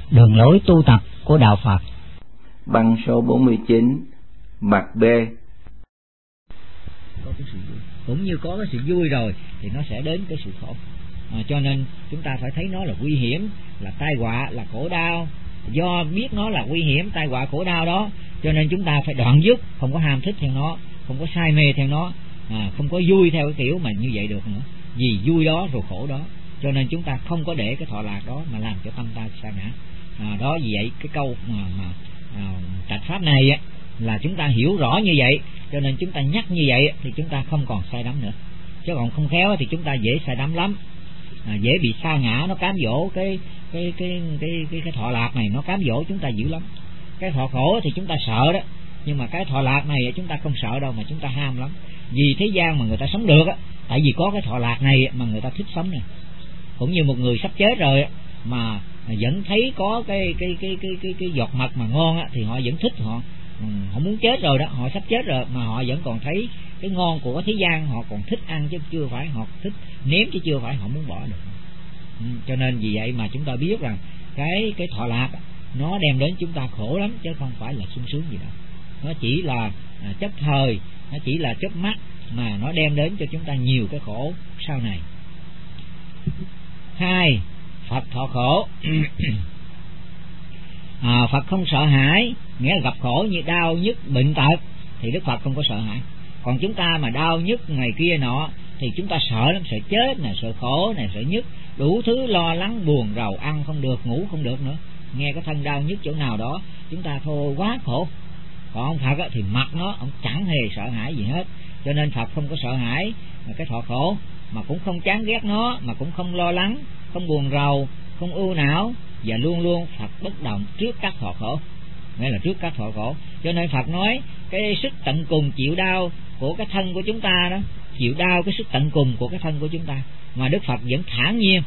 Đường lối tu tập của Đạo Phật. Băng số 49, mặt B. Có cái sự vui. Cũng như có cái sự vui rồi thì nó sẽ đến cái sự khổ. Cho nên chúng ta phải thấy nó là nguy hiểm, là tai họa, là khổ đau. Do biết nó là nguy hiểm, tai họa, khổ đau đó, cho nên chúng ta phải đoạn dứt, không có ham thích theo nó, không có say mê theo nó, không có vui theo cái kiểu mà như vậy được nữa. Vì vui đó rồi khổ đó, cho nên chúng ta không có để cái thọ lạc đó mà làm cho tâm ta sa ngã. Đó vì vậy cái câu trạch pháp này á, là chúng ta hiểu rõ như vậy, cho nên chúng ta nhắc như vậy thì chúng ta không còn sai đắm nữa. Chứ còn không khéo thì chúng ta dễ sai đắm lắm, dễ bị sa ngã, nó cám dỗ cái thọ lạc này, nó cám dỗ chúng ta dữ lắm. Cái thọ khổ thì chúng ta sợ đó, nhưng mà cái thọ lạc này chúng ta không sợ đâu, mà chúng ta ham lắm. Vì thế gian mà người ta sống được á, tại vì có cái thọ lạc này mà người ta thích sống này. Cũng như một người sắp chết rồi mà vẫn thấy có cái giọt mật mà ngon á, thì họ vẫn thích, họ muốn chết rồi đó, họ sắp chết rồi mà họ vẫn còn thấy cái ngon của thế gian, họ còn thích ăn chứ chưa phải họ thích nếm, chứ chưa phải họ muốn bỏ được. Cho nên vì vậy mà chúng ta biết rằng cái thọ lạc nó đem đến chúng ta khổ lắm, chứ không phải là sung sướng gì đâu. Nó chỉ là chấp thời, nó chỉ là chớp mắt mà nó đem đến cho chúng ta nhiều cái khổ sau này. 2. Phật thọ khổ. Phật không sợ hãi, nghĩa là gặp khổ như đau nhức bệnh tật thì Đức Phật không có sợ hãi. Còn chúng ta mà đau nhức ngày kia nọ thì chúng ta sợ lắm, sợ chết nè, sợ khổ nè, sợ nhức, đủ thứ lo lắng buồn rầu, ăn không được, ngủ không được nữa. Nghe cái thân đau nhức chỗ nào đó chúng ta thôi quá khổ. Còn ông Phật thì mặt nó, ông chẳng hề sợ hãi gì hết. Cho nên Phật không có sợ hãi cái thọ khổ, mà cũng không chán ghét nó, mà cũng không lo lắng, không buồn rầu, không ưu não, và luôn luôn Phật bất động trước các thọ khổ, nghĩa là trước các thọ khổ. Cho nên Phật nói cái sức tận cùng chịu đau của cái thân của chúng ta đó, chịu đau cái sức tận cùng của cái thân của chúng ta, mà Đức Phật vẫn thản nhiên,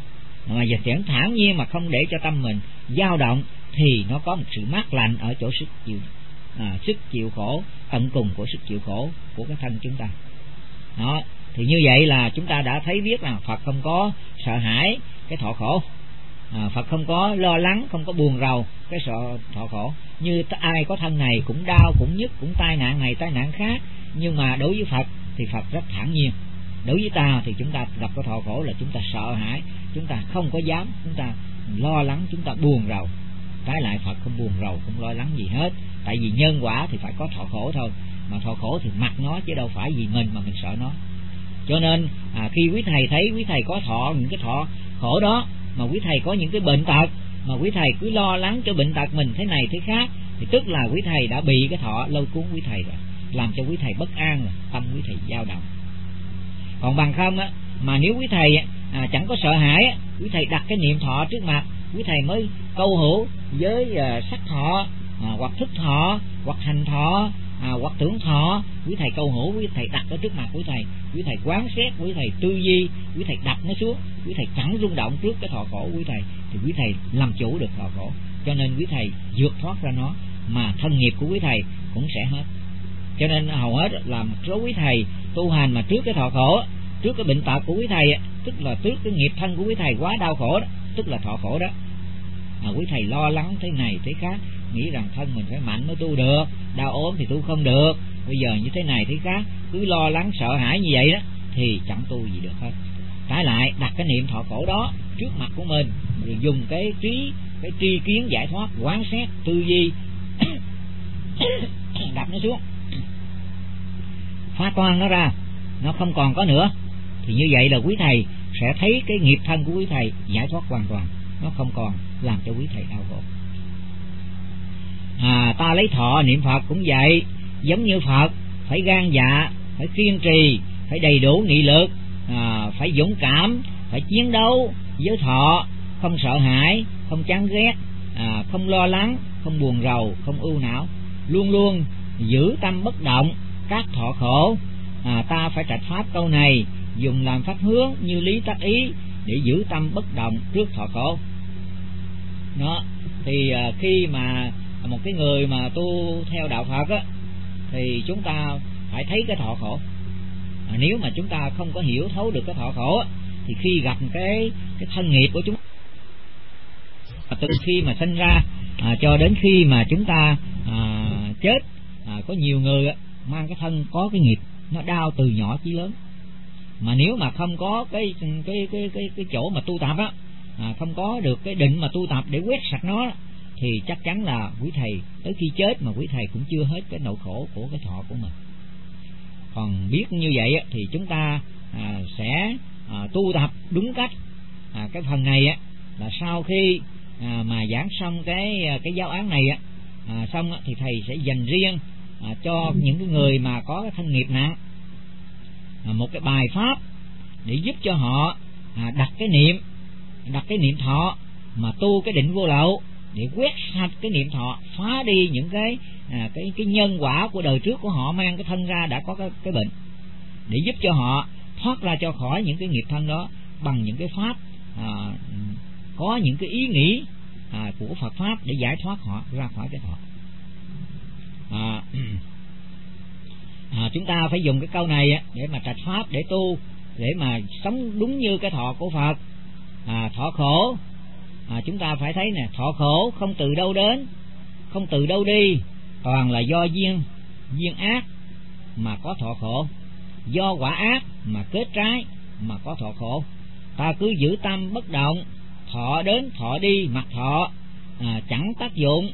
mà không để cho tâm mình dao động, thì nó có một sự mát lạnh ở chỗ sức chịu khổ tận cùng của sức chịu khổ của cái thân chúng ta. Đó, thì như vậy là chúng ta đã thấy biết là Phật không có sợ hãi cái thọ khổ, Phật không có lo lắng, không có buồn rầu cái sợ thọ khổ. Như ai có thân này cũng đau, cũng nhức, cũng tai nạn này tai nạn khác, nhưng mà đối với Phật thì Phật rất thản nhiên. Đối với ta thì chúng ta gặp cái thọ khổ là chúng ta sợ hãi, chúng ta không có dám, chúng ta lo lắng, chúng ta buồn rầu. Trái lại Phật không buồn rầu, không lo lắng gì hết. Tại vì nhân quả thì phải có thọ khổ thôi, mà thọ khổ thì mặc nó chứ đâu phải vì mình mà mình sợ nó. Cho nên khi quý thầy thấy quý thầy có những cái thọ khổ đó, mà quý thầy có những cái bệnh tật, mà quý thầy cứ lo lắng cho bệnh tật mình thế này thế khác, thì tức là quý thầy đã bị cái thọ lôi cuốn quý thầy rồi, làm cho quý thầy bất an rồi, tâm quý thầy dao động. Còn bằng không á, mà nếu quý thầy chẳng có sợ hãi á, quý thầy đặt cái niệm thọ trước mặt, quý thầy mới câu hữu với sắc thọ, hoặc thức thọ, hoặc hành thọ, hoặc tưởng thọ. Quý thầy câu hữu, quý thầy đặt ở trước mặt quý thầy quán xét, quý thầy tư duy, quý thầy đặt nó xuống, quý thầy chẳng rung động trước cái thọ khổ quý thầy, thì quý thầy làm chủ được thọ khổ. Cho nên quý thầy vượt thoát ra nó, mà thân nghiệp của quý thầy cũng sẽ hết. Cho nên hầu hết là một số quý thầy tu hành mà trước cái thọ khổ, trước cái bệnh tật của quý thầy, tức là trước cái nghiệp thân của quý thầy quá đau khổ đó, tức là thọ khổ đó, quý thầy lo lắng thế này thế khác, nghĩ rằng thân mình phải mạnh mới tu được, đau ốm thì tu không được, bây giờ như thế này thế khác, cứ lo lắng sợ hãi như vậy đó thì chẳng tu gì được hết. Trái lại đặt cái niệm thọ khổ đó trước mặt của mình, rồi dùng cái tri kiến giải thoát, quán xét, tư duy đặt nó xuống, phá toan nó ra, nó không còn có nữa, thì như vậy là quý thầy sẽ thấy cái nghiệp thân của quý thầy giải thoát hoàn toàn, nó không còn làm cho quý thầy đau khổ. Ta lấy thọ niệm Phật cũng vậy, giống như Phật phải gan dạ, phải kiên trì, phải đầy đủ nghị lực, phải dũng cảm, phải chiến đấu với thọ, không sợ hãi, không chán ghét, không lo lắng, không buồn rầu, không ưu não, luôn luôn giữ tâm bất động các thọ khổ. Ta phải trạch pháp câu này, dùng làm pháp hướng như lý tác ý để giữ tâm bất động trước thọ khổ. Đó, thì khi mà một cái người mà tu theo đạo Phật á, thì chúng ta phải thấy cái thọ khổ. Nếu mà chúng ta không có hiểu thấu được cái thọ khổ á, thì khi gặp cái thân nghiệp của chúng từ khi mà sinh ra cho đến khi mà chúng ta chết. Có nhiều người mang cái thân có cái nghiệp nó đau từ nhỏ chí lớn, mà nếu mà không có cái chỗ mà tu tập á, không có được cái định mà tu tập để quét sạch nó, thì chắc chắn là quý thầy tới khi chết mà quý thầy cũng chưa hết cái nỗi khổ của cái thọ của mình. Còn biết như vậy á, thì chúng ta sẽ tu tập đúng cách. Cái phần này á, là sau khi mà giảng xong cái giáo án này xong thì thầy sẽ dành riêng cho những cái người mà có cái thân nghiệp nặng một cái bài pháp để giúp cho họ đặt cái niệm thọ mà tu cái định vô lậu, để quét sạch cái niệm thọ, phá đi những cái nhân quả của đời trước của họ mang cái thân ra đã có cái bệnh, để giúp cho họ thoát ra cho khỏi những cái nghiệp thân đó bằng những cái pháp có những cái ý nghĩ của Phật pháp để giải thoát họ ra khỏi cái thọ. Chúng ta phải dùng cái câu này để mà trạch pháp, để tu, để mà sống đúng như cái thọ của Phật. Thọ khổ, chúng ta phải thấy nè, thọ khổ không từ đâu đến, không từ đâu đi, toàn là do duyên ác mà có thọ khổ, do quả ác mà kết trái mà có thọ khổ. Ta cứ giữ tâm bất động, thọ đến thọ đi mặc thọ, chẳng tác dụng.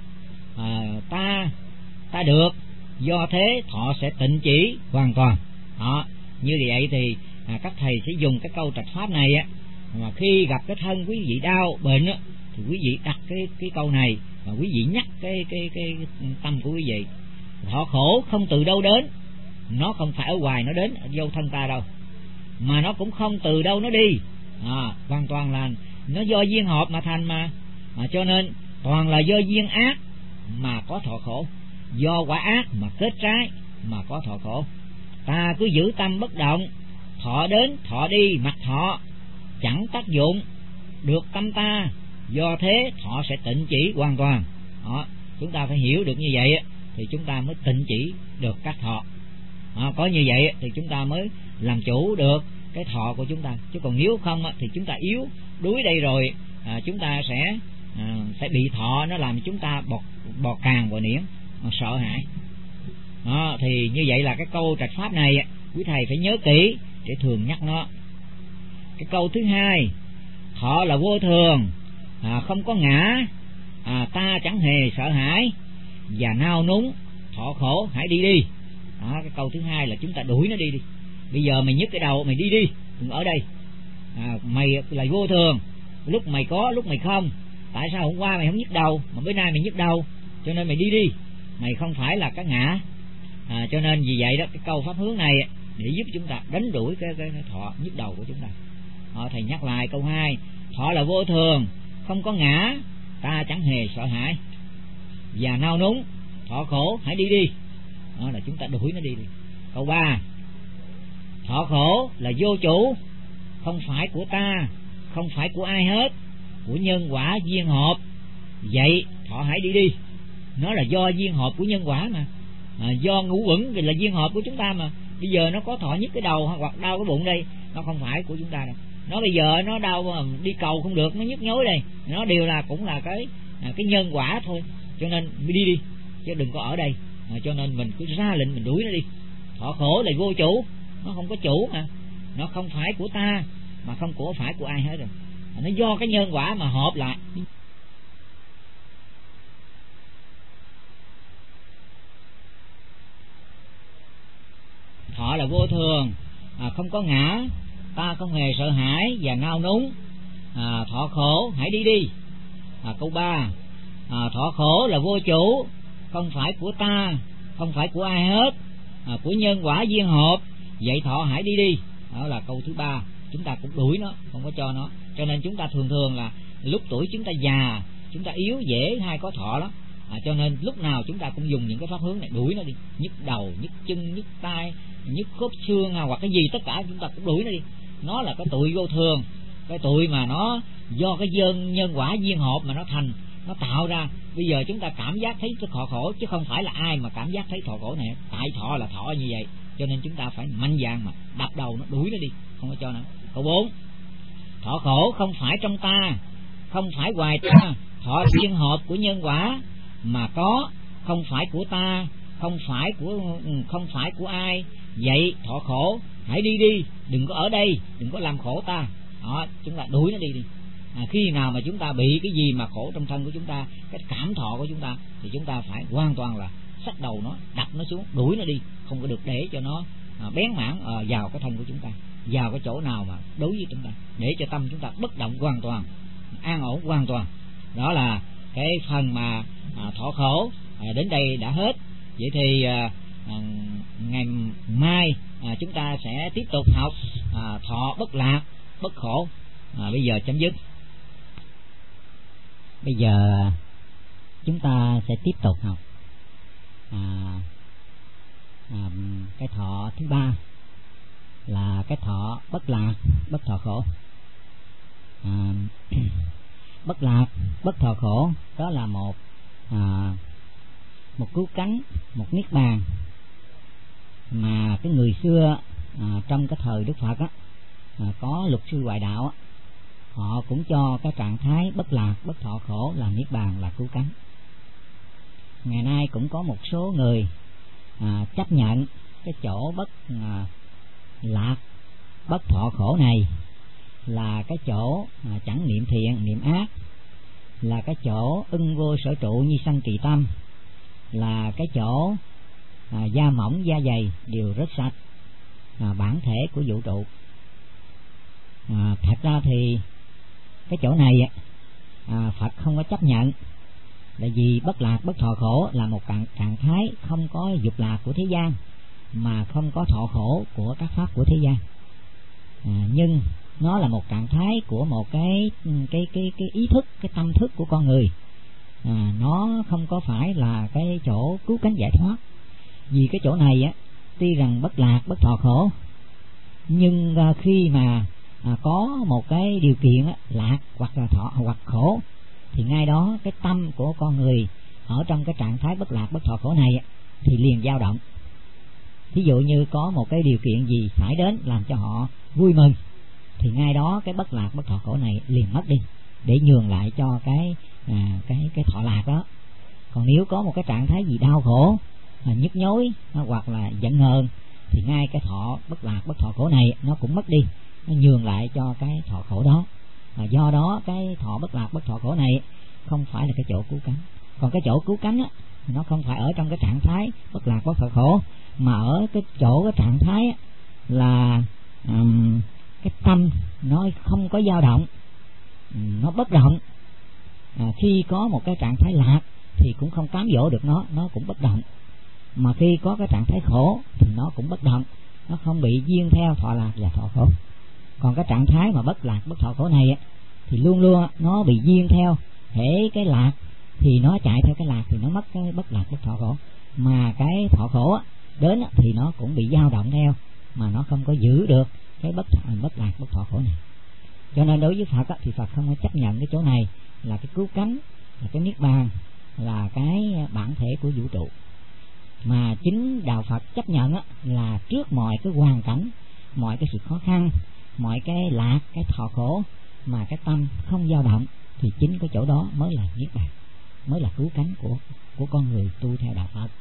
Ta được, do thế thọ sẽ tịnh chỉ hoàn toàn. Như vậy thì các thầy sẽ dùng cái câu trạch pháp này mà khi gặp cái thân quý vị đau bệnh thì quý vị đặt cái câu này và quý vị nhắc cái tâm của quý vị. Thọ khổ không từ đâu đến, nó không phải ở ngoài nó đến vô thân ta đâu, mà nó cũng không từ đâu nó đi, hoàn toàn là nó do duyên hợp mà thành mà cho nên toàn là do duyên ác mà có thọ khổ, do quả ác mà kết trái mà có thọ khổ. Ta cứ giữ tâm bất động, thọ đến thọ đi mặc thọ, chẳng tác dụng được tâm ta, do thế thọ sẽ tịnh chỉ hoàn toàn. Chúng ta phải hiểu được như vậy thì chúng ta mới tịnh chỉ được các thọ. Có như vậy thì chúng ta mới làm chủ được cái thọ của chúng ta, chứ còn nếu không thì chúng ta yếu đuối đây rồi, chúng ta sẽ bị thọ nó làm chúng ta bò càng bò niễn, sợ hãi. Thì như vậy là cái câu trạch pháp này quý thầy phải nhớ kỹ để thường nhắc nó. Cái câu thứ hai, thọ là vô thường, không có ngã, ta chẳng hề sợ hãi và nao núng, thọ khổ hãy đi đi. Cái câu thứ hai là chúng ta đuổi nó đi. Bây giờ mày nhức cái đầu mày đi đi, đừng ở đây. Mày là vô thường, lúc mày có lúc mày không. Tại sao hôm qua mày không nhức đầu mà bữa nay mày nhức đầu? Cho nên mày đi đi, mày không phải là cái ngã. Cho nên vì vậy đó, cái câu pháp hướng này để giúp chúng ta đánh đuổi cái thọ nhức đầu của chúng ta. Thầy nhắc lại câu 2, thọ là vô thường, không có ngã, ta chẳng hề sợ hãi và nao núng, thọ khổ hãy đi đi. Đó là chúng ta đuổi nó đi. Câu 3, thọ khổ là vô chủ, không phải của ta, không phải của ai hết, của nhân quả duyên hợp, vậy thọ hãy đi đi. Nó là do duyên hợp của nhân quả mà, do ngũ uẩn thì là duyên hợp của chúng ta mà. Bây giờ nó có thọ nhức cái đầu hoặc đau cái bụng đây, nó không phải của chúng ta đâu. Nó bây giờ nó đau mà đi cầu không được, nó nhức nhối đây, nó đều là cũng là cái nhân quả thôi. Cho nên đi đi chứ đừng có ở đây. Cho nên mình cứ ra lệnh mình đuổi nó đi. Thọ khổ là vô chủ, nó không có chủ mà, nó không phải của ta mà không phải của ai hết rồi, nó do cái nhân quả mà hợp lại. Thọ là vô thường, không có ngã, ta không hề sợ hãi và nao núng, thọ khổ hãy đi đi. Câu 3, thọ khổ là vô chủ, không phải của ta, không phải của ai hết, của nhân quả duyên hợp, vậy thọ hãy đi đi. Đó là câu thứ 3, chúng ta cũng đuổi nó, không có cho nó. Cho nên chúng ta thường là lúc tuổi chúng ta già, chúng ta yếu dễ hay có thọ lắm. Cho nên lúc nào chúng ta cũng dùng những cái pháp hướng này đuổi nó đi. Nhức đầu, nhức chân, nhức tay, nhức khớp xương hoặc cái gì tất cả chúng ta cũng đuổi nó đi. Nó là cái tụi vô thường, cái tụi mà nó do cái nhân quả duyên hợp mà nó thành, nó tạo ra. Bây giờ chúng ta cảm giác thấy cái thọ khổ, chứ không phải là ai mà cảm giác thấy thọ khổ này. Tại thọ là thọ như vậy, cho nên chúng ta phải mạnh dạn mà đập đầu nó, đuổi nó đi, không có cho nó. Câu 4, thọ khổ không phải trong ta, không phải ngoài ta, thọ là duyên hợp của nhân quả mà có, không phải của ta, không phải của ai. Vậy thọ khổ, hãy đi đi, đừng có ở đây, đừng có làm khổ ta. Đó, chúng ta đuổi nó đi. Khi nào mà chúng ta bị cái gì mà khổ trong thân của chúng ta, cái cảm thọ của chúng ta, thì chúng ta phải hoàn toàn là xách đầu nó, đập nó xuống, đuổi nó đi, không có được để cho nó bén mảng vào cái thân của chúng ta, vào cái chỗ nào mà đối với chúng ta, để cho tâm chúng ta bất động hoàn toàn, an ổn hoàn toàn. Đó là cái phần mà thọ khổ đến đây đã hết. Vậy thì ngày mai chúng ta sẽ tiếp tục học thọ bất lạc bất khổ. Bây giờ chấm dứt. Bây giờ chúng ta sẽ tiếp tục học cái thọ thứ ba là cái thọ bất lạc bất thọ khổ. Bất lạc bất thọ khổ đó là một cứu cánh, một niết bàn mà cái người xưa trong cái thời Đức Phật có luật sư ngoại đạo họ cũng cho cái trạng thái bất lạc bất thọ khổ là niết bàn, là cứu cánh. Ngày nay cũng có một số người chấp nhận cái chỗ bất lạc bất thọ khổ này là cái chỗ chẳng niệm thiện niệm ác, là cái chỗ ưng vô sở trụ như sanh kỳ tâm, là cái chỗ da mỏng da dày đều rất sạch, bản thể của vũ trụ. Thật ra thì cái chỗ này Phật không có chấp nhận, tại vì bất lạc bất thọ khổ là một trạng thái không có dục lạc của thế gian, mà không có thọ khổ của các pháp của thế gian. Nhưng nó là một trạng thái của một cái ý thức, cái tâm thức của con người. Nó không có phải là cái chỗ cứu cánh giải thoát. Vì cái chỗ này tuy rằng bất lạc bất thọ khổ, nhưng khi mà có một cái điều kiện lạc hoặc là thọ hoặc khổ, thì ngay đó cái tâm của con người ở trong cái trạng thái bất lạc bất thọ khổ này thì liền dao động. Ví dụ như có một cái điều kiện gì xảy đến làm cho họ vui mừng, thì ngay đó cái bất lạc bất thọ khổ này liền mất đi, để nhường lại cho cái thọ lạc đó. Còn nếu có một cái trạng thái gì đau khổ, nhức nhối hoặc là giận hờn, thì ngay cái thọ bất lạc bất thọ khổ này nó cũng mất đi, nó nhường lại cho cái thọ khổ đó. Và do đó cái thọ bất lạc bất thọ khổ này không phải là cái chỗ cứu cánh. Còn cái chỗ cứu cánh nó không phải ở trong cái trạng thái bất lạc bất thọ khổ, mà ở cái chỗ cái trạng thái là cái tâm nó không có dao động, nó bất động. Khi có một cái trạng thái lạc thì cũng không cám dỗ được nó cũng bất động. Mà khi có cái trạng thái khổ thì nó cũng bất động, nó không bị duyên theo thọ lạc và thọ khổ. Còn cái trạng thái mà bất lạc bất thọ khổ này thì luôn luôn nó bị duyên theo, hễ cái lạc thì nó chạy theo cái lạc thì nó mất cái bất lạc bất thọ khổ, mà cái thọ khổ đến thì nó cũng bị dao động theo, mà nó không có giữ được cái bất lạc bất thọ khổ này. Cho nên đối với Phật thì Phật không có chấp nhận cái chỗ này là cái cứu cánh, là cái niết bàn, là cái bản thể của vũ trụ. Mà chính đạo Phật chấp nhận là trước mọi cái hoàn cảnh, mọi cái sự khó khăn, mọi cái lạc, cái thọ khổ mà cái tâm không dao động, thì chính cái chỗ đó mới là niết bàn, mới là cứu cánh của con người tu theo đạo Phật.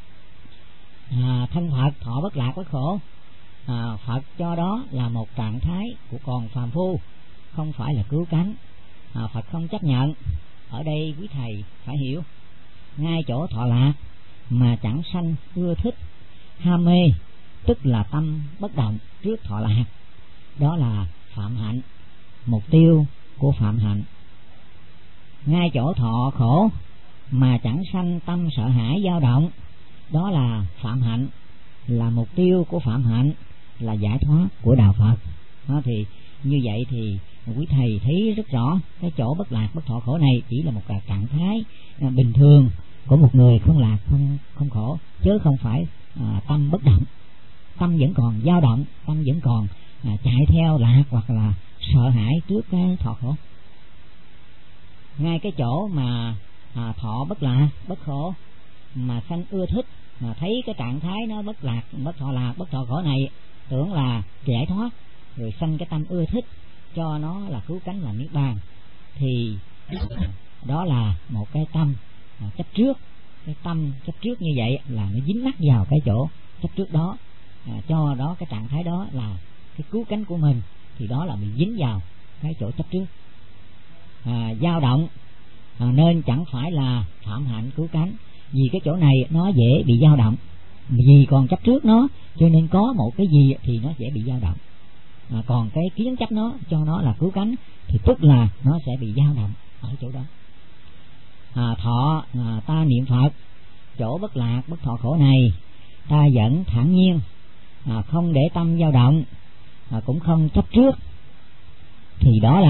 Thân Phật thọ bất lạc bất khổ, Phật cho đó là một trạng thái của con phàm phu, không phải là cứu cánh. Phật không chấp nhận. Ở đây quý thầy phải hiểu, ngay chỗ thọ lạc mà chẳng sanh ưa thích ham mê, tức là tâm bất động trước thọ lạc, đó là phạm hạnh, mục tiêu của phạm hạnh. Ngay chỗ thọ khổ mà chẳng sanh tâm sợ hãi dao động, đó là phạm hạnh, là mục tiêu của phạm hạnh, là giải thoát của đạo Phật. Thì như vậy thì quý thầy thấy rất rõ cái chỗ bất lạc bất thọ khổ này chỉ là một trạng thái bình thường của một người không lạc không khổ, chứ không phải tâm bất động. Tâm vẫn còn dao động, tâm vẫn còn chạy theo lạc hoặc là sợ hãi trước cái thọ khổ. Ngay cái chỗ mà thọ bất lạc bất khổ mà sanh ưa thích, mà thấy cái trạng thái nó bất lạc bất thọ lạc bất thọ khổ này tưởng là giải thoát, rồi sanh cái tâm ưa thích cho nó là cứu cánh, là niết bàn, thì đó là một cái tâm chấp trước. Cái tâm chấp trước như vậy là nó dính mắc vào cái chỗ chấp trước đó, cho đó cái trạng thái đó là cái cứu cánh của mình, thì đó là bị dính vào cái chỗ chấp trước. Dao động nên chẳng phải là phạm hạnh cứu cánh, vì cái chỗ này nó dễ bị dao động, vì còn chấp trước nó cho nên có một cái gì thì nó dễ bị dao động. Còn cái kiến chấp nó cho nó là cứu cánh thì tức là nó sẽ bị dao động ở chỗ đó. Thọ ta niệm Phật, chỗ bất lạc bất thọ khổ này ta vẫn thản nhiên, không để tâm dao động, cũng không chấp trước, thì đó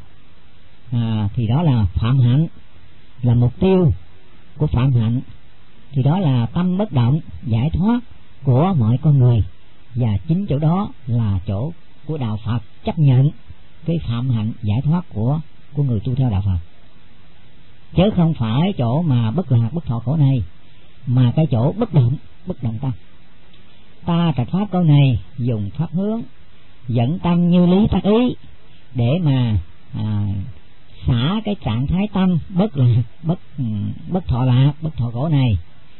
là phạm hạnh, là mục tiêu của phạm hạnh, thì đó là tâm bất động giải thoát của mọi con người. Và chính chỗ đó là chỗ của đạo Phật chấp nhận cái phạm hạnh giải thoát của người tu theo đạo Phật, chứ không phải chỗ mà bất lạc bất thọ khổ này, mà cái chỗ bất động tâm. Ta trạch pháp câu này dùng pháp hướng dẫn tâm như lý tác ý để mà xả cái trạng thái tâm bất lạc bất thọ lạc bất thọ khổ này.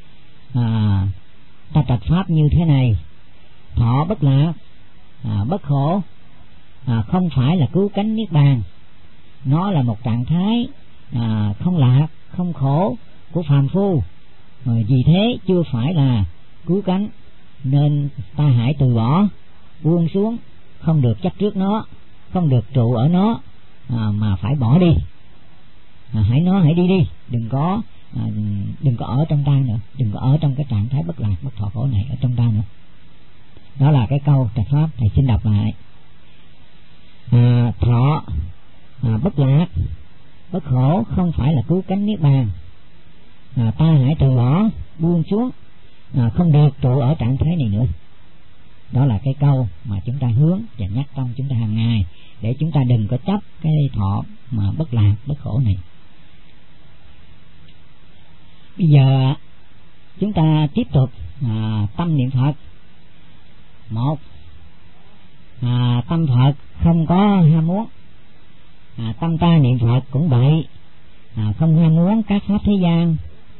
Ta trạch pháp như thế này: thọ bất lạc bất khổ không phải là cứu cánh niết bàn, nó là một trạng thái không lạc không khổ của phàm phu, vì thế chưa phải là cứu cánh, nên ta hãy từ bỏ, buông xuống, không được chấp trước nó, không được trụ ở nó, mà phải bỏ đi. Hãy đi, đừng có ở trong ta nữa, đừng có ở trong cái trạng thái bất lạc bất thọ khổ này ở trong ta nữa. Đó là cái câu trạch pháp thầy xin đọc lại. Thọ bất lạc bất khổ không phải là cứu cánh niết bàn, ta hãy từ bỏ, buông xuống, không được trụ ở trạng thái này nữa. Đó là cái câu mà chúng ta hướng và nhắc trong chúng ta hàng ngày, để chúng ta đừng có chấp cái thọ mà bất lạc bất khổ này. Bây giờ chúng ta tiếp tục tâm niệm Phật. Một, tâm Phật không có ham muốn. Tâm ta niệm Phật cũng vậy, không ham muốn các pháp thế gian.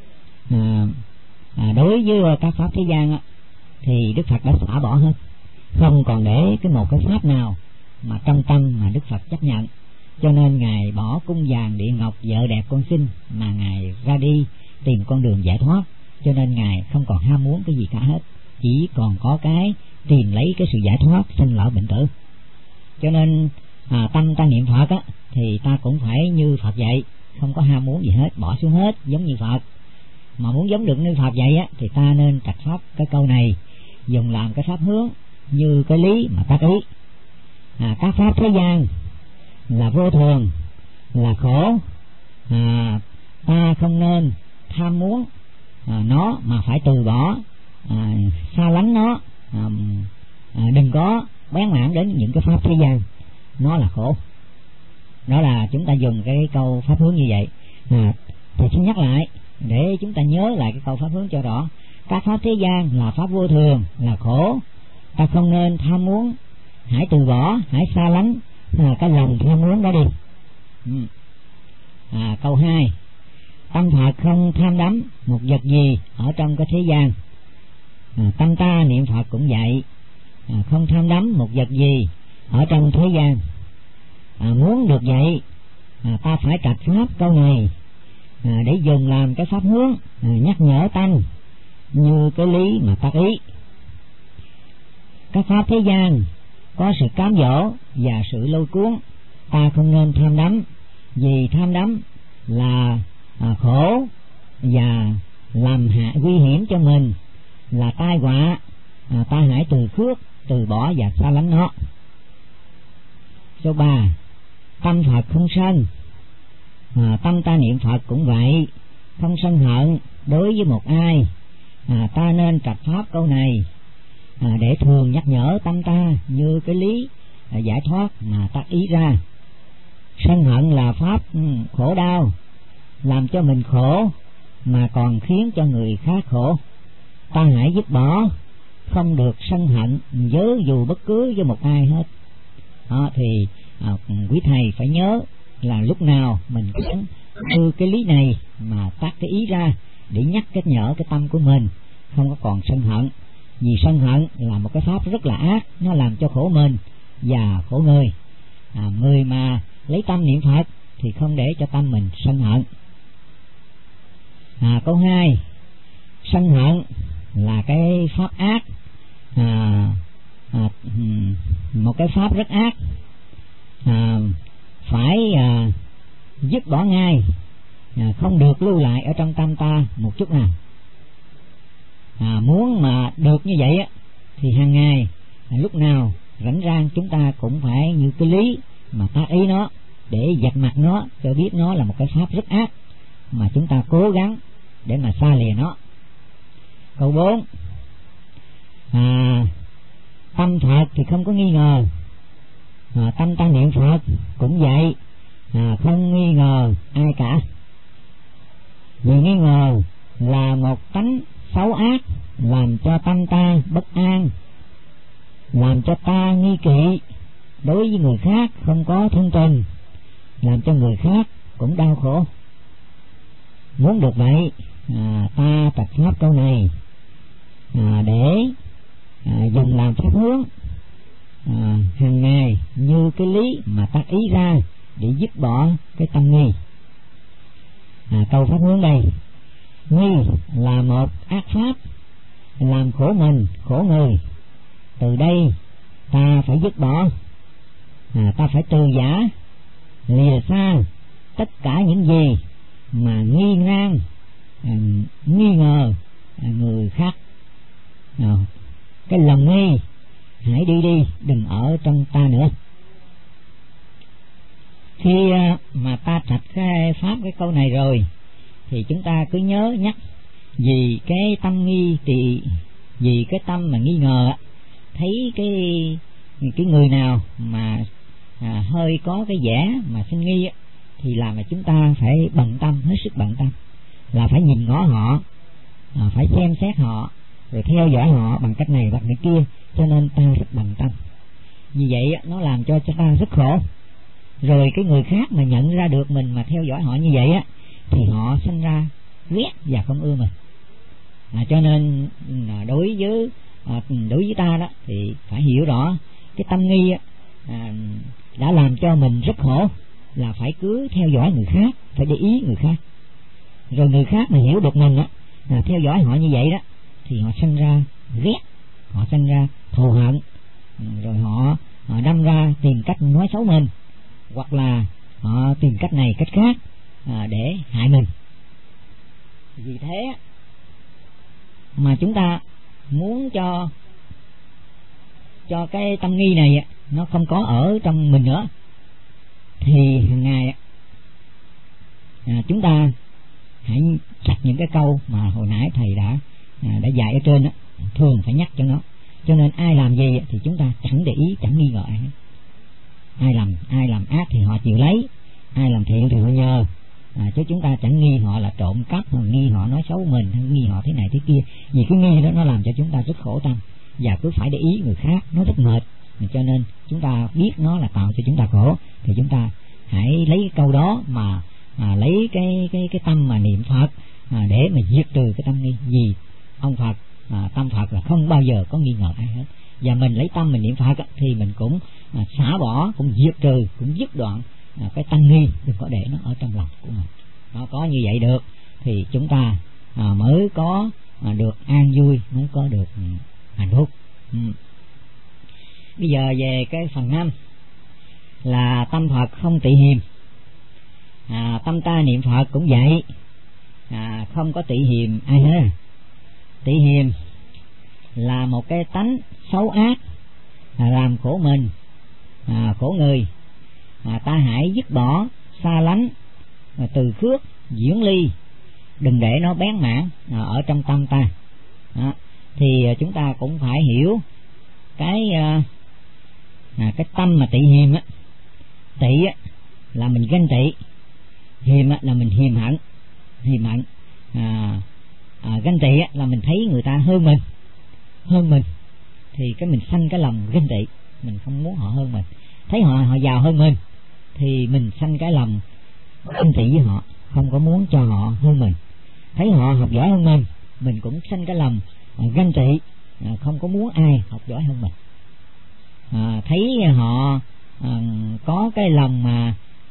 Đối với các pháp thế gian thì Đức Phật đã xả bỏ hết, không còn để một cái pháp nào mà trong tâm mà Đức Phật chấp nhận. Cho nên Ngài bỏ cung vàng địa ngọc vợ đẹp con xin mà Ngài ra đi tìm con đường giải thoát. Cho nên Ngài không còn ham muốn cái gì cả hết, chỉ còn có cái tìm lấy cái sự giải thoát sinh lão bệnh tử. Cho nên tâm ta niệm Phật thì ta cũng phải như Phật vậy, không có ham muốn gì hết, bỏ xuống hết giống như Phật. Mà muốn giống được như Phật vậy thì ta nên trạch pháp cái câu này, dùng làm cái pháp hướng như cái lý mà tác ý. Các pháp thế gian là vô thường, là khổ, ta không nên tham muốn nó, mà phải từ bỏ, xa lánh nó, đừng có bén mảng đến những cái pháp thế gian, nó là khổ. Đó là chúng ta dùng cái câu pháp hướng như vậy. Thì xin nhắc lại để chúng ta nhớ lại cái câu pháp hướng cho rõ. Các pháp thế gian là pháp vô thường, là khổ, ta không nên tham muốn, hãy từ bỏ, hãy xa lánh cái lòng tham muốn đó đi. Câu 2, tâm Phật không tham đắm một vật gì ở trong cái thế gian. Tâm ta niệm Phật cũng vậy, không tham đắm một vật gì ở trong thế gian. Muốn được vậy, ta phải trạch pháp câu này để dùng làm cái pháp hướng nhắc nhở tâm như cái lý mà tác ý. Các pháp thế gian có sự cám dỗ và sự lôi cuốn, ta không nên tham đắm, vì tham đắm là khổ và làm nguy hiểm cho mình, là tai họa. Ta hãy từ khước, từ bỏ và xa lánh nó. Số 3, tâm Phật không sân. Tâm ta niệm Phật cũng vậy, không sân hận đối với một ai. Ta nên trạch pháp câu này để thường nhắc nhở tâm ta như cái lý giải thoát mà ta ý ra. Sân hận là pháp khổ đau, làm cho mình khổ mà còn khiến cho người khác khổ. Ta hãy dứt bỏ, không được sân hận với dù bất cứ với một ai hết. Thì quý thầy phải nhớ là lúc nào mình cũng từ cái lý này mà tác cái ý ra để nhắc nhắc nhở cái tâm của mình không có còn sân hận. Vì sân hận là một cái pháp rất là ác, nó làm cho khổ mình và khổ người. Người mà lấy tâm niệm Phật thì không để cho tâm mình sân hận. Câu 2, sân hận là cái pháp ác, một cái pháp rất ác, phải dứt bỏ ngay, không được lưu lại ở trong tâm ta một chút nào. Muốn mà được như vậy á thì hàng ngày lúc nào rảnh rang chúng ta cũng phải như cái lý mà tác ý nó để dạch mặt nó, cho biết nó là một cái pháp rất ác mà chúng ta cố gắng để mà xa lìa nó. Câu 4, tâm Phật thì không có nghi ngờ, tâm ta niệm Phật cũng vậy, không nghi ngờ ai cả. Vì nghi ngờ là một tánh xấu ác, làm cho tâm ta bất an, làm cho ta nghi kỵ đối với người khác, không có thân tình, làm cho người khác cũng đau khổ. Muốn được vậy, ta tập pháp câu này để dùng làm pháp hướng hàng ngày như cái lý mà ta ý ra để dứt bỏ cái tâm nghi. Câu pháp hướng đây: nghi là một ác pháp, làm khổ mình khổ người. Từ đây ta phải dứt bỏ, ta phải từ giả, lìa xa tất cả những gì mà nghi nan, nghi ngờ người khác. Cái lòng nghi hãy đi, đừng ở trong ta nữa. Khi mà ta trạch cái pháp cái câu này rồi thì chúng ta cứ nhớ nhắc, vì cái tâm nghi thì vì cái tâm mà nghi ngờ, thấy cái người nào mà hơi có cái vẻ mà sinh nghi thì làm mà chúng ta phải bận tâm, hết sức bận tâm, là phải nhìn ngó họ, phải xem xét họ, rồi theo dõi họ bằng cách này bằng cách kia, cho nên ta rất bận tâm. Như vậy nó làm cho chúng ta rất khổ. Rồi cái người khác mà nhận ra được mình mà theo dõi họ như vậy á thì họ sinh ra ghét và không ưa mình. Cho nên đối với ta đó thì phải hiểu rõ cái tâm nghi đã làm cho mình rất khổ, là phải cứ theo dõi người khác, phải để ý người khác. Rồi người khác mà hiểu được mình theo dõi họ như vậy đó thì họ sinh ra ghét, họ sinh ra thù hận, rồi họ đâm ra tìm cách nói xấu mình, hoặc là họ tìm cách này cách khác để hại mình. Vì thế mà chúng ta muốn cho cái tâm nghi này nó không có ở trong mình nữa thì hàng ngày chúng ta hãy chặt những cái câu mà hồi nãy thầy đã dạy ở trên đó, thường phải nhắc cho nó. Cho nên ai làm gì thì chúng ta chẳng để ý, chẳng nghi ngờ ai hết. Ai làm ác thì họ chịu lấy, ai làm thiện thì họ nhờ, chứ chúng ta chẳng nghi họ là trộm cắp, nghi họ nói xấu mình, nghi họ thế này thế kia. Vì cái nghi đó nó làm cho chúng ta rất khổ tâm, và cứ phải để ý người khác, nó rất mệt. Cho nên chúng ta biết nó là tạo cho chúng ta khổ, thì chúng ta hãy lấy cái câu đó mà lấy cái tâm mà niệm Phật để mà diệt trừ cái tâm nghi. Vì ông Phật, tâm Phật là không bao giờ có nghi ngờ ai hết, và mình lấy tâm mình niệm Phật thì mình cũng xả bỏ, cũng diệt trừ, cũng dứt đoạn cái tâm nghi, đừng có để nó ở trong lòng của mình. Nó có như vậy được thì chúng ta mới có được an vui, mới có được hạnh phúc. Bây giờ về cái phần 5 là tâm Phật không tị hiềm. Tâm ta niệm Phật cũng vậy, không có tị hiềm ai hết. Tị hiềm là một cái tánh xấu ác, làm khổ mình, khổ người. Ta hãy dứt bỏ, xa lánh, từ khước, diễn ly, đừng để nó bén mảng ở trong tâm ta. Thì chúng ta cũng phải hiểu cái tâm mà tị hiềm á. Tị là mình ganh tị, hiềm là mình hiềm hận. Ganh tị là mình thấy người ta hơn mình thì cái mình sanh cái lòng ganh tị, mình không muốn họ hơn mình. Thấy họ giàu hơn mình thì mình sanh cái lòng ganh tị với họ. không có muốn cho họ hơn mình. Thấy họ học giỏi hơn mình cũng sanh cái lòng ganh tị, không có muốn ai học giỏi hơn mình. Thấy họ có cái lòng mà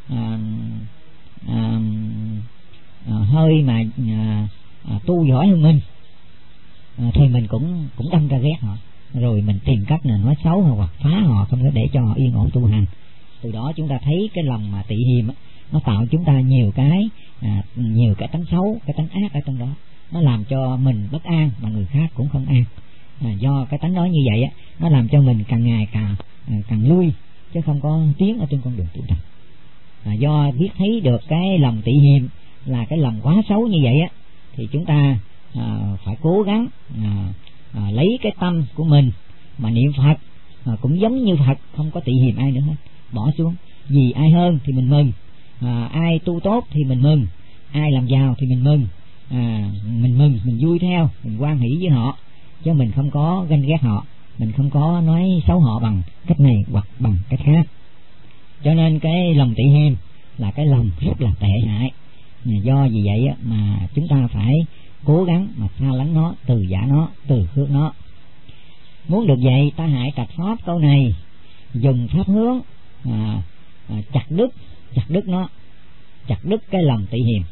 hơi mà tu giỏi hơn mình, thì mình cũng đâm ra ghét họ, rồi mình tìm cách là nói xấu họ hoặc phá họ, không có để cho họ yên ổn tu hành. Từ đó chúng ta thấy cái lòng mà tị hiềm nó tạo chúng ta nhiều cái tánh xấu, cái tánh ác ở trong đó, nó làm cho mình bất an mà người khác cũng không an. Do cái tánh đó như vậy nó làm cho mình càng ngày càng lui, chứ không có tiến ở trên con đường tu tập. Do biết thấy được cái lòng tị hiềm là cái lòng quá xấu như vậy thì chúng ta phải cố gắng lấy cái tâm của mình mà niệm Phật, cũng giống như Phật, không có tị hiềm ai nữa hết, bỏ xuống. Vì ai hơn thì mình mừng, ai tu tốt thì mình mừng, ai làm giàu thì mình mừng, mình vui theo, mình hoan hỷ với họ, chứ mình không có ganh ghét họ, mình không có nói xấu họ bằng cách này hoặc bằng cách khác. Cho nên cái lòng tị hiềm là cái lòng rất là tệ hại. Do vì vậy mà chúng ta phải cố gắng mà xa lánh nó, từ giả nó, từ khước nó. Muốn được vậy, ta hãy trạch pháp câu này, dùng pháp hướng chặt đứt nó, chặt đứt cái lòng tị hiềm.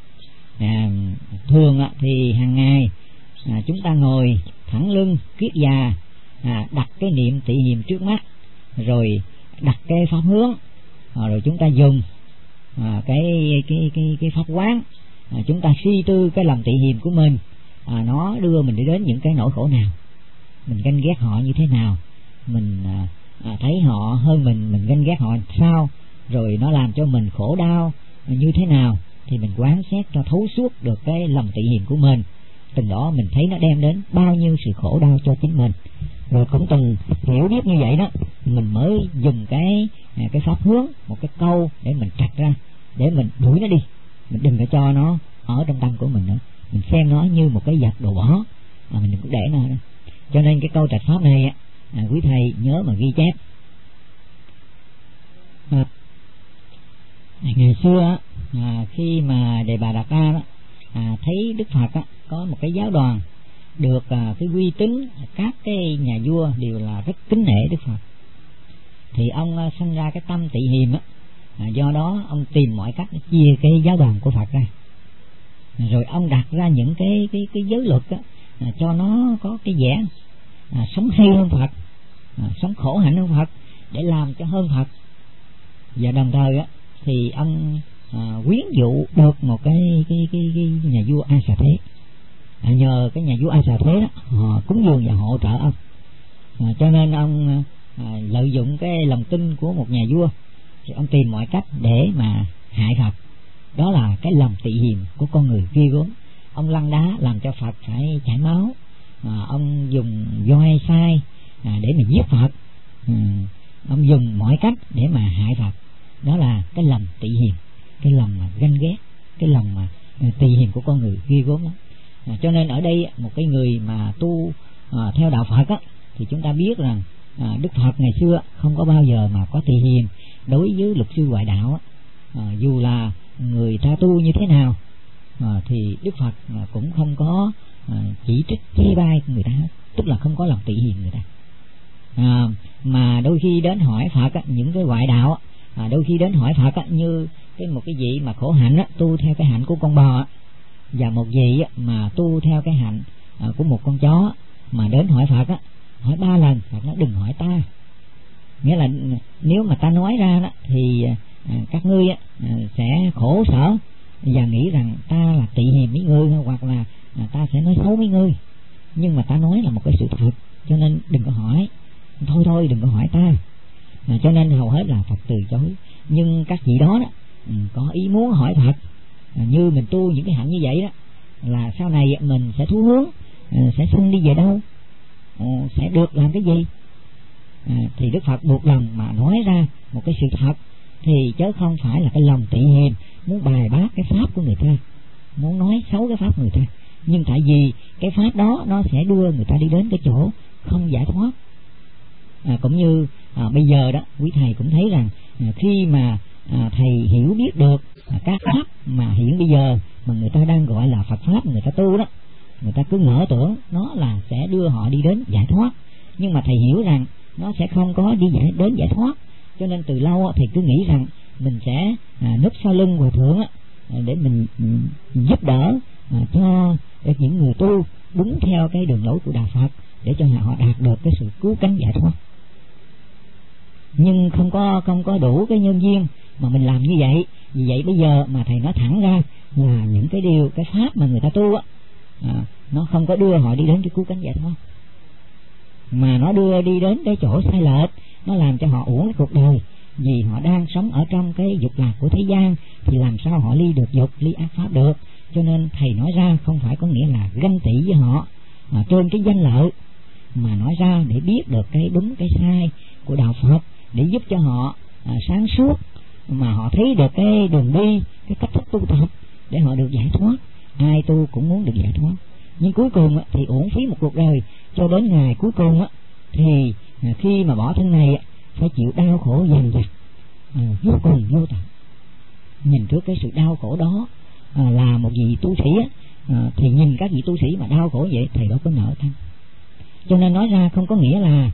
Thường thì hàng ngày chúng ta ngồi thẳng lưng kiết già, đặt cái niệm tị hiềm trước mắt, rồi đặt cái pháp hướng, rồi chúng ta dùng cái pháp quán, chúng ta suy tư cái lòng tị hiềm của mình, nó đưa mình đi đến những cái nỗi khổ nào, mình ganh ghét họ như thế nào, mình thấy họ hơn mình ganh ghét họ sao, rồi nó làm cho mình khổ đau như thế nào, thì mình quán xét cho thấu suốt được cái lòng tị hiềm của mình. Từng đó mình thấy nó đem đến bao nhiêu sự khổ đau cho chính mình. Rồi cũng từng hiểu biết như vậy đó, mình mới dùng cái pháp hướng, một cái câu để mình trạch ra, để mình đuổi nó đi, mình đừng có cho nó ở trong tâm của mình nữa, mình xem nó như một cái vật đồ bỏ, mình đừng có để nó nữa. Cho nên cái câu trạch pháp này quý thầy nhớ mà ghi chép. Ngày xưa khi mà Đề Bà Đạt Ma thấy Đức Phật có một cái giáo đoàn được cái uy tín, các cái nhà vua đều là rất kính nể Đức Phật, thì ông sinh ra cái tâm tị hiềm do đó ông tìm mọi cách chia cái giáo đoàn của Phật ra, rồi ông đặt ra những cái giới luật cho nó có cái vẻ sống hay hơn Phật, sống khổ hạnh hơn Phật, để làm cho hơn Phật. Và đồng thời thì ông quyến dụ được một cái nhà vua A Xà Thế. Nhờ cái nhà vua A Xà Thế đó, họ cúng dường và hỗ trợ ông, cho nên ông lợi dụng cái lòng tin của một nhà vua, thì ông tìm mọi cách để mà hại Phật. Đó là cái lòng tị hiềm của con người ghê gớm. Ông lăn đá làm cho Phật phải chảy máu, ông dùng voi sai để mà giết Phật, ông dùng mọi cách để mà hại Phật. Đó là cái lòng tị hiềm, cái lòng mà ganh ghét, cái lòng mà tị hiềm của con người ghê gớm lắm. Cho nên ở đây một cái người mà tu theo đạo Phật thì chúng ta biết rằng Đức Phật ngày xưa không có bao giờ mà có tị hiềm đối với luật sư ngoại đạo. Dù là người ta tu như thế nào thì Đức Phật cũng không có chỉ trích chê bai người ta, tức là không có lòng tị hiềm người ta. Mà đôi khi đến hỏi Phật những cái ngoại đạo, đôi khi đến hỏi Phật như một cái vị mà khổ hạnh tu theo cái hạnh của con bò, và một vị mà tu theo cái hạnh của một con chó, mà đến hỏi Phật hỏi 3 lần, Phật nói đừng hỏi ta. Nghĩa là nếu mà ta nói ra đó thì các ngươi sẽ khổ sở và nghĩ rằng ta là tị hiềm mấy ngươi, hoặc là ta sẽ nói xấu mấy ngươi. Nhưng mà ta nói là một cái sự thật, cho nên đừng có hỏi, thôi đừng có hỏi ta. Cho nên hầu hết là Phật từ chối. Nhưng các vị đó có ý muốn hỏi Phật, như mình tu những cái hạnh như vậy đó, là sau này mình sẽ thú hướng, sẽ sinh đi về đâu, sẽ được làm cái gì, thì Đức Phật buộc lòng mà nói ra một cái sự thật, thì chứ không phải là cái lòng tị hiềm muốn bài bác cái pháp của người ta, muốn nói xấu cái pháp người ta. Nhưng tại vì cái pháp đó nó sẽ đưa người ta đi đến cái chỗ không giải thoát. Cũng như bây giờ đó quý thầy cũng thấy rằng khi mà thầy hiểu biết được các pháp mà hiện bây giờ mà người ta đang gọi là Phật pháp, người ta tu đó, người ta cứ ngỡ tưởng nó là sẽ đưa họ đi đến giải thoát, nhưng mà thầy hiểu rằng nó sẽ không có đến giải thoát. Cho nên từ lâu thầy cứ nghĩ rằng mình sẽ núp sau lưng Hòa Thượng để mình giúp đỡ cho những người tu đúng theo cái đường lối của Đạo Phật, để cho họ đạt được cái sự cứu cánh giải thoát. Nhưng không có đủ cái nhân duyên mà mình làm như vậy. Vì vậy bây giờ mà thầy nói thẳng ra là những cái pháp mà người ta tu nó không có đưa họ đi đến cái cứu cánh giải thoát, mà nó đưa đi đến cái chỗ sai lệch, nó làm cho họ uổng cái cuộc đời. Vì họ đang sống ở trong cái dục lạc của thế gian thì làm sao họ ly được dục, ly ác pháp được. Cho nên thầy nói ra không phải có nghĩa là ganh tị với họ trên cái danh lợi, mà nói ra để biết được cái đúng cái sai của Đạo Phật, để giúp cho họ sáng suốt, mà họ thấy được cái đường đi, cái cách thức tu tập để họ được giải thoát. Ai tu cũng muốn được giải thoát, nhưng cuối cùng thì uổng phí một cuộc đời. Cho đến ngày cuối cùng thì khi mà bỏ thân này phải chịu đau khổ dằn vặt vô cùng vô tận. Nhìn trước cái sự đau khổ đó là một vị tu sĩ thì nhìn các vị tu sĩ mà đau khổ vậy thầy đâu có nỡ tâm. Cho nên nói ra không có nghĩa là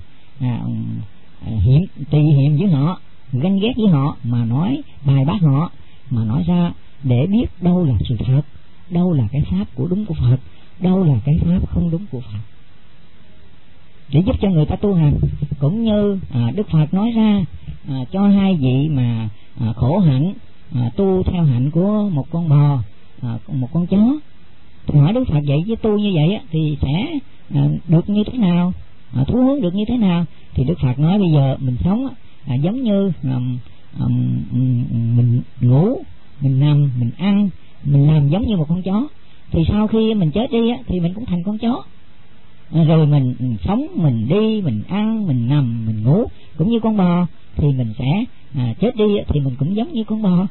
tùy hiềm với họ, ganh ghét với họ, mà nói bài bác họ, mà nói ra để biết đâu là sự thật, đâu là cái pháp của đúng của Phật, đâu là cái pháp không đúng của Phật, để giúp cho người ta tu hành. Cũng như Đức Phật nói ra cho hai vị mà khổ hạnh tu theo hạnh của một con bò, một con chó, thì hỏi Đức Phật vậy với tu như vậy thì sẽ được như thế nào, thú hướng được như thế nào? Thì Đức Phật nói bây giờ mình sống giống như mình ngủ, mình nằm, mình ăn, mình làm giống như một con chó, thì sau khi mình chết đi thì mình cũng thành con chó. Rồi mình sống, mình đi, mình ăn, mình nằm, mình ngủ cũng như con bò, thì mình sẽ chết đi thì mình cũng giống như con bò.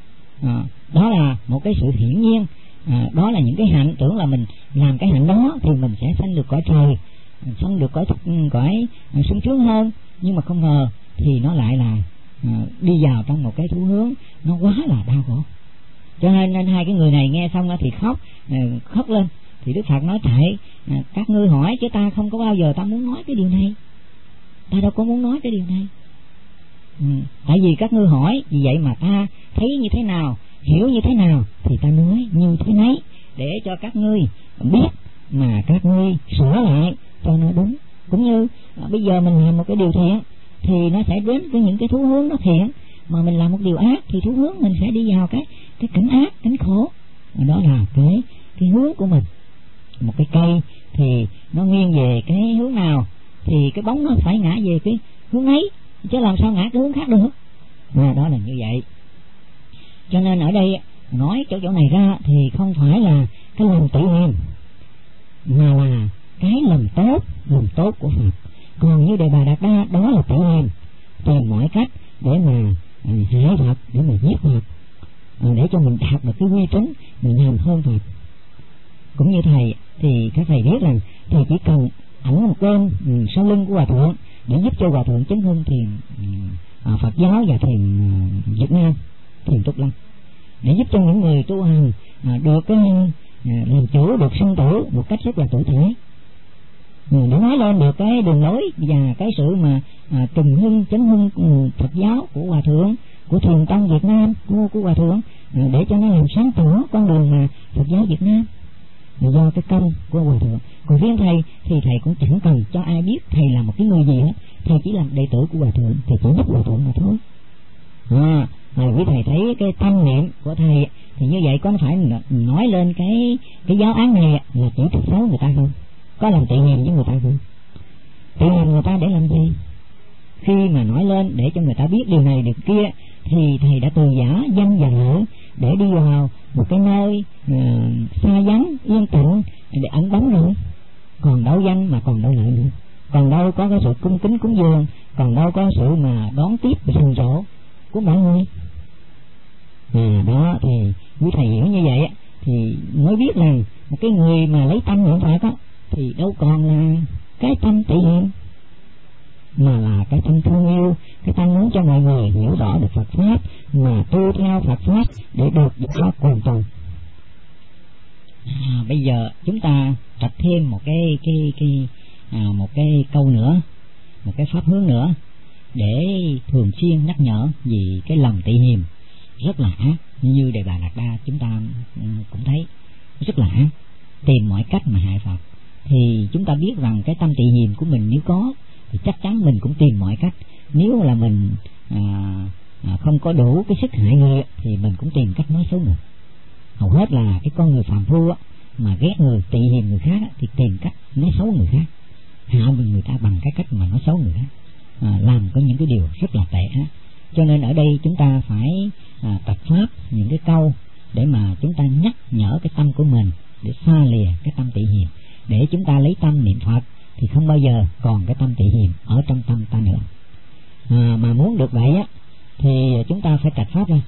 Đó là một cái sự hiển nhiên. Đó là những cái hạnh, tưởng là mình làm cái hạnh đó thì mình sẽ sanh được cõi trời, sanh được cõi sung sướng hơn, nhưng mà không ngờ thì nó lại là đi vào trong một cái thú hướng nó quá là đau khổ. Cho nên hai cái người này nghe xong thì khóc lên. Thì Đức Phật nói tại các ngươi hỏi chứ ta không có bao giờ ta muốn nói cái điều này, ta đâu có muốn nói cái điều này. Tại vì các ngươi hỏi, vì vậy mà ta thấy như thế nào, hiểu như thế nào thì ta nói như thế nấy, để cho các ngươi biết mà các ngươi sửa lại cho nó đúng. Cũng như bây giờ mình làm một cái điều thiện thì nó sẽ đến với những cái thú hướng nó thiện, mà mình làm một điều ác thì thú hướng mình sẽ đi vào cái cảnh ác, cảnh khổ. Đó là cái hướng của mình. Một cái cây thì nó nghiêng về cái hướng nào thì cái bóng nó phải ngã về cái hướng ấy, chứ làm sao ngã cái hướng khác được. Đó là như vậy. Cho nên ở đây nói chỗ này ra thì không phải là cái lòng tự hèn, mà là cái lòng tốt của Phật. Còn như Đề Bà Đạt Đa đó là tự hèn, tìm mọi cách để mà hại Phật, để mà giết Phật, để cho mình đạt được cái uy tín, mình làm hơn Phật. Cũng như thầy thì các thầy biết rằng thầy chỉ cần ảnh một bên sau lưng của Hòa Thượng để giúp cho Hòa Thượng chấn hưng thiền Phật giáo và thiền Việt Nam, thiền Trúc Lâm, để giúp cho những người tu hành được cái làm chủ được sinh tử một cách rất là tự thể, để nói lên được cái đường lối và cái sự mà trùng hưng chấn hưng Phật giáo của Hòa Thượng, của thiền tông Việt Nam của Hòa Thượng, để cho nó làm sáng tỏ con đường mà Phật giáo Việt Nam, do cái công của Hòa Thượng. Còn riêng thầy thì thầy cũng chẳng cần cho ai biết thầy là một cái người gì hết, thầy chỉ làm đệ tử của Hòa Thượng thì chỉ giúp Hòa Thượng mà thôi. Quý thầy thấy cái tâm niệm của thầy thì như vậy có phải nói lên cái giáo án này là chỉ trích xấu người ta không, có làm tị hiềm với người ta không? Tị hiềm người ta để làm gì? Khi mà nói lên để cho người ta biết điều này điều kia thì thầy đã từ giả danh và lợi để đi vào một cái nơi xa vắng yên tĩnh để ẩn bóng rồi. Còn đâu danh mà còn đâu lợi nữa, còn đâu có cái sự cung kính cúng dường, còn đâu có sự mà đón tiếp rầm rộ của mọi người. Đó thì quý thầy hiểu như vậy thì mới biết rằng một cái người mà lấy tâm niệm Phật thì đâu còn là cái tâm tị hiềm. mà là cái tâm thương yêu, cái tâm muốn cho mọi người hiểu rõ được Phật pháp mà tu theo Phật pháp để được giải thoát hoàn toàn. Bây giờ chúng ta tập thêm một cái câu nữa, một cái pháp hướng nữa để thường xuyên nhắc nhở vì cái lòng tị hiềm rất là ác. Như Đề Bà Đạt Đa chúng ta cũng thấy rất là ác, tìm mọi cách mà hại Phật. Thì chúng ta biết rằng cái tâm tị hiềm của mình nếu có thì chắc chắn mình cũng tìm mọi cách. Nếu là mình không có đủ cái sức hại người thì mình cũng tìm cách nói xấu người. Hầu hết là cái con người phàm phu mà ghét người, tị hiềm người khác thì tìm cách nói xấu người khác, hạ người ta bằng cái cách mà nói xấu người khác, làm có những cái điều rất là tệ. Cho nên ở đây chúng ta phải tập pháp những cái câu để mà chúng ta nhắc nhở cái tâm của mình để xa lìa cái tâm tị hiềm, để chúng ta lấy tâm niệm Phật thì không bao giờ còn cái tâm tị hiềm ở trong tâm ta nữa. Mà muốn được vậy thì chúng ta phải trạch pháp ra,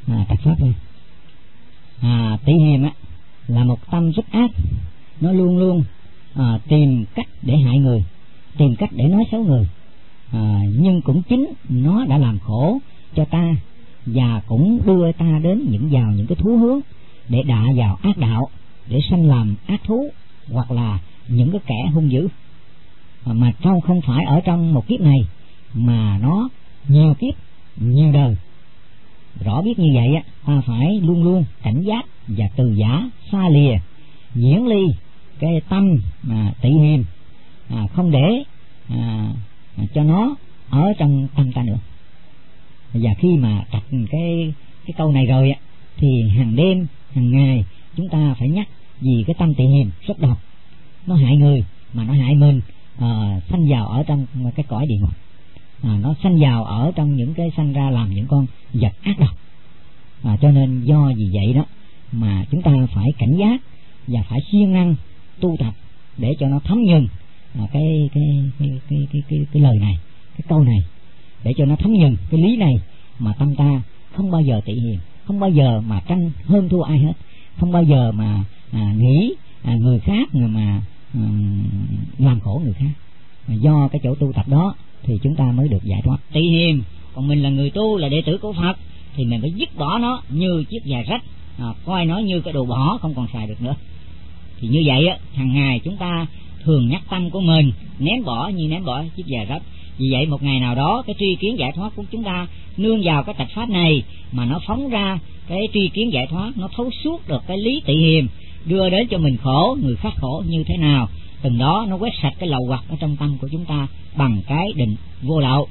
tị hiềm là một tâm rất ác, nó luôn luôn tìm cách để hại người, tìm cách để nói xấu người, nhưng cũng chính nó đã làm khổ cho ta và cũng đưa ta đến vào những cái thú hướng để đạ vào ác đạo, để sanh làm ác thú hoặc là những cái kẻ hung dữ, mà không phải ở trong một kiếp này mà nó nhiều kiếp nhiều đời. Rõ biết như vậy ta phải luôn luôn cảnh giác và từ giả xa lìa, diễn ly cái tâm tị hiềm, không để cho nó ở trong tâm ta nữa. Và khi mà đặt cái câu này rồi thì hàng đêm hàng ngày chúng ta phải nhắc, vì cái tâm tị hiềm rất độc, nó hại người mà nó hại mình, sanh vào ở trong cái cõi địa ngục, nó sanh vào ở trong những cái sanh ra làm những con vật ác độc. Cho nên do vì vậy đó mà chúng ta phải cảnh giác và phải siêng năng tu tập để cho nó thấm nhuần cái lời này, cái câu này, để cho nó thấm nhuần cái lý này, mà tâm ta không bao giờ tị hiềm, không bao giờ mà tranh hơn thua ai hết, không bao giờ mà nghĩ người khác mà làm khổ người khác. Do cái chỗ tu tập đó thì chúng ta mới được giải thoát tị hiềm. Còn mình là người tu, là đệ tử của Phật thì mình phải dứt bỏ nó như chiếc giày rách, coi nó như cái đồ bỏ không còn xài được nữa. Thì như vậy hàng ngày chúng ta thường nhắc tâm của mình ném bỏ như ném bỏ chiếc giày rách. Vì vậy một ngày nào đó cái tri kiến giải thoát của chúng ta nương vào cái trạch pháp này mà nó phóng ra cái tri kiến giải thoát, nó thấu suốt được cái lý tị hiềm, đưa đến cho mình khổ, người khác khổ như thế nào. Từng đó nó quét sạch cái lậu hoặc ở trong tâm của chúng ta bằng cái định vô lậu.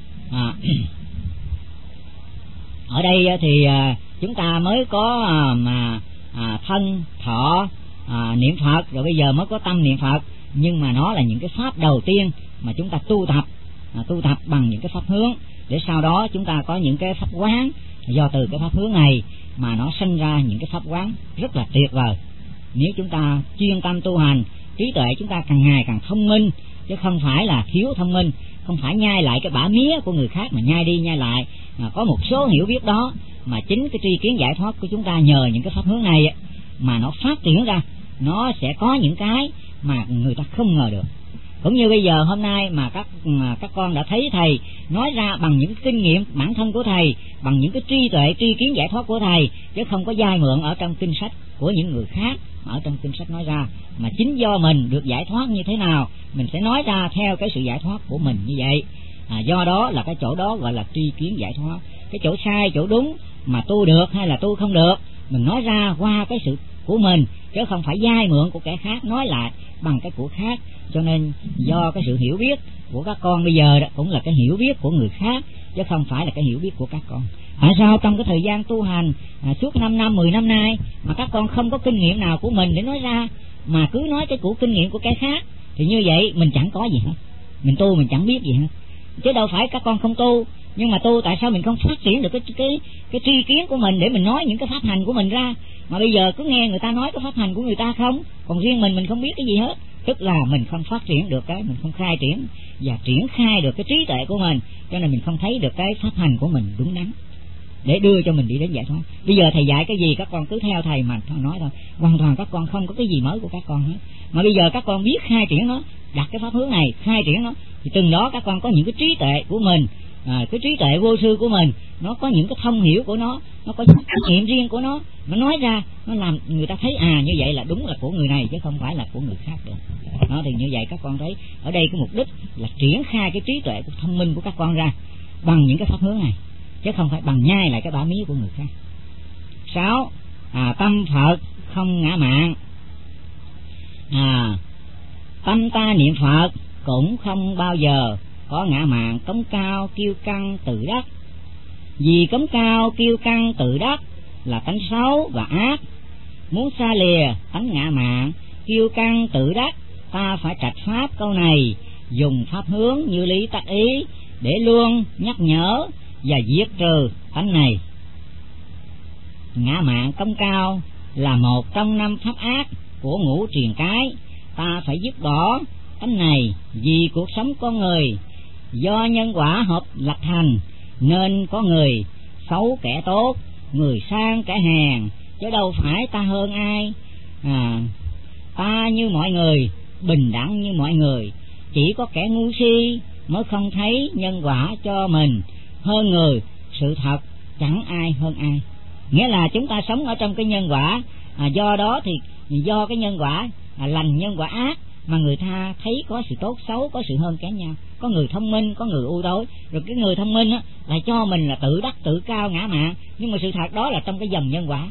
Ở đây thì chúng ta mới có thân thọ niệm Phật, rồi bây giờ mới có tâm niệm Phật, nhưng mà nó là những cái pháp đầu tiên mà chúng ta tu tập bằng những cái pháp hướng, để sau đó chúng ta có những cái pháp quán. Do từ cái pháp hướng này mà nó sinh ra những cái pháp quán rất là tuyệt vời. Nếu chúng ta chuyên tâm tu hành, trí tuệ chúng ta càng ngày càng thông minh, chứ không phải là thiếu thông minh, không phải nhai lại cái bã mía của người khác mà nhai đi nhai lại. Có một số hiểu biết đó mà chính cái tri kiến giải thoát của chúng ta nhờ những cái pháp hướng này mà nó phát triển ra, nó sẽ có những cái mà người ta không ngờ được. Cũng như bây giờ hôm nay mà các con đã thấy thầy nói ra bằng những kinh nghiệm bản thân của thầy, bằng những cái trí tuệ tri kiến giải thoát của thầy, chứ không có vay mượn ở trong kinh sách của những người khác mà ở trong kinh sách nói ra, mà chính do mình được giải thoát như thế nào mình sẽ nói ra theo cái sự giải thoát của mình như vậy. Do đó là cái chỗ đó gọi là tri kiến giải thoát. Cái chỗ sai chỗ đúng mà tu được hay là tu không được mình nói ra qua cái sự của mình, chứ không phải vay mượn của kẻ khác nói lại bằng cái của khác. Cho nên do cái sự hiểu biết của các con bây giờ đó cũng là cái hiểu biết của người khác, chứ không phải là cái hiểu biết của các con. Tại sao trong cái thời gian tu hành suốt 5 năm 10 năm nay mà các con không có kinh nghiệm nào của mình để nói ra, mà cứ nói cái của kinh nghiệm của kẻ khác? Thì như vậy mình chẳng có gì hết, mình tu mình chẳng biết gì hết. Chứ đâu phải các con không tu, nhưng mà tu tại sao mình không phát triển được cái tri kiến của mình để mình nói những cái pháp hành của mình ra, mà bây giờ cứ nghe người ta nói cái pháp hành của người ta không, còn riêng mình không biết cái gì hết. Tức là mình không phát triển được cái, mình không khai triển và triển khai được cái trí tuệ của mình, cho nên mình không thấy được cái pháp hành của mình đúng đắn để đưa cho mình đi đến giải thoát. Bây giờ thầy dạy cái gì các con cứ theo thầy mà nói thôi, hoàn toàn các con không có cái gì mới của các con hết. Mà bây giờ các con biết khai triển nó, đặt cái pháp hướng này khai triển nó thì từng đó các con có những cái trí tuệ của mình, cái trí tuệ vô sư của mình, nó có những cái thông hiểu của nó có những kinh nghiệm riêng của nó nói ra, nó làm người ta thấy như vậy là đúng là của người này chứ không phải là của người khác được. Đó, thì như vậy các con thấy ở đây cái mục đích là triển khai cái trí tuệ, cái thông minh của các con ra bằng những cái pháp hướng này, chứ không phải bằng nhai lại cái bả mí của người khác. 6. Tâm Phật không ngã mạn. Tâm ta niệm Phật cũng không bao giờ có ngã mạn, cống cao kiêu căng tự đắc. Vì cống cao kiêu căng tự đắc là tánh xấu và ác. Muốn xa lìa tánh ngã mạn kiêu căng tự đắc, ta phải trạch pháp câu này, dùng pháp hướng như lý tác ý để luôn nhắc nhở và diệt trừ tánh này. Ngã mạn cống cao là một trong 5 pháp ác của ngũ triền cái. Ta phải dứt bỏ tánh này, vì cuộc sống con người do nhân quả hợp lập thành, nên có người xấu kẻ tốt, người sang kẻ hèn, chứ đâu phải ta hơn ai. Ta như mọi người, bình đẳng như mọi người, chỉ có kẻ ngu si mới không thấy nhân quả cho mình hơn người. Sự thật chẳng ai hơn ai. Nghĩa là chúng ta sống ở trong cái nhân quả, do đó thì do cái nhân quả lành, nhân quả ác mà người ta thấy có sự tốt xấu, có sự hơn kém nhau, có người thông minh, có người u tối. Rồi cái người thông minh lại cho mình là tự đắc, tự cao, ngã mạn, nhưng mà sự thật đó là trong cái dòng nhân quả.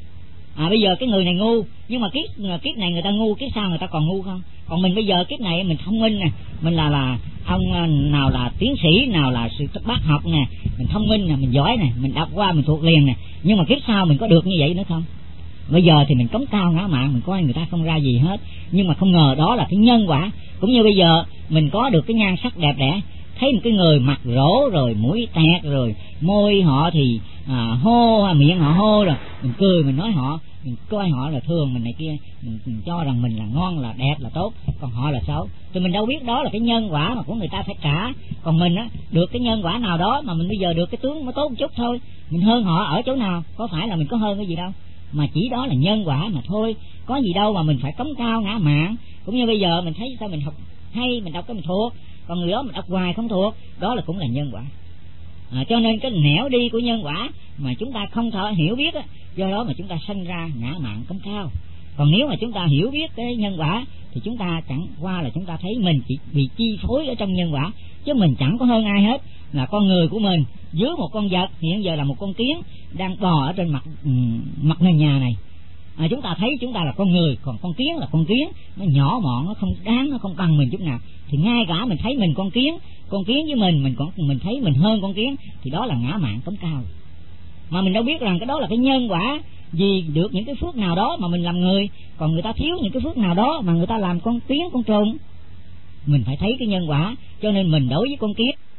Bây giờ cái người này ngu, nhưng mà kiếp này người ta ngu, kiếp sau người ta còn ngu không? Còn mình bây giờ kiếp này mình thông minh nè, mình là ông nào là tiến sĩ, nào là sự bác học nè, mình thông minh nè, mình giỏi nè, mình đọc qua mình thuộc liền nè, nhưng mà kiếp sau mình có được như vậy nữa không? Bây giờ thì mình cống cao ngã mạn, mình coi người ta không ra gì hết, nhưng mà không ngờ đó là cái nhân quả. Cũng như bây giờ mình có được cái nhan sắc đẹp đẽ, thấy một cái người mặt rỗ rồi mũi tẹt rồi môi họ thì hô, miệng họ hô, rồi mình cười, mình nói họ, mình coi họ là thường mình này kia, mình cho rằng mình là ngon, là đẹp, là tốt, còn họ là xấu. Thì mình đâu biết đó là cái nhân quả mà của người ta phải trả. Còn mình được cái nhân quả nào đó mà mình bây giờ được cái tướng nó tốt một chút thôi, mình hơn họ ở chỗ nào? Có phải là mình có hơn cái gì đâu, mà chỉ đó là nhân quả mà thôi, có gì đâu mà mình phải cống cao ngã mạn. Cũng như bây giờ mình thấy sao mình học hay, mình đọc cái mình thuộc, còn người đó mình đọc hoài không thuộc, đó là cũng là nhân quả. Cho nên cái nẻo đi của nhân quả mà chúng ta không thể hiểu biết do đó mà chúng ta sanh ra ngã mạn cống cao. Còn nếu mà chúng ta hiểu biết cái nhân quả thì chúng ta chẳng qua là chúng ta thấy mình chỉ bị chi phối ở trong nhân quả, chứ mình chẳng có hơn ai hết. Là con người của mình dưới một con vật, hiện giờ là một con kiến đang bò ở trên mặt nền nhà này. Chúng ta thấy chúng ta là con người, còn con kiến là con kiến, nó nhỏ mọn, nó không đáng, nó không bằng mình chút nào. Thì ngay cả mình thấy mình con kiến với mình thấy mình hơn con kiến, thì đó là ngã mạn cống cao. Mà mình đâu biết rằng cái đó là cái nhân quả, vì được những cái phước nào đó mà mình làm người, còn người ta thiếu những cái phước nào đó mà người ta làm con kiến, con trùng. Mình phải thấy cái nhân quả, cho nên mình đối với con kiến